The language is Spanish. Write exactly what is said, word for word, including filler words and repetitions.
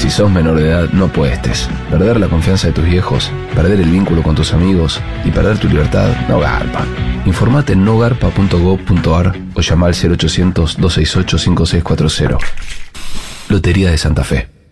Si sos menor de edad, no apuestes. Perder la confianza de tus viejos, perder el vínculo con tus amigos y perder tu libertad no garpa. Informate en no garpa punto gob punto ar o llama al cero ochocientos, doscientos sesenta y ocho, cincuenta y seis cuarenta. Lotería de Santa Fe.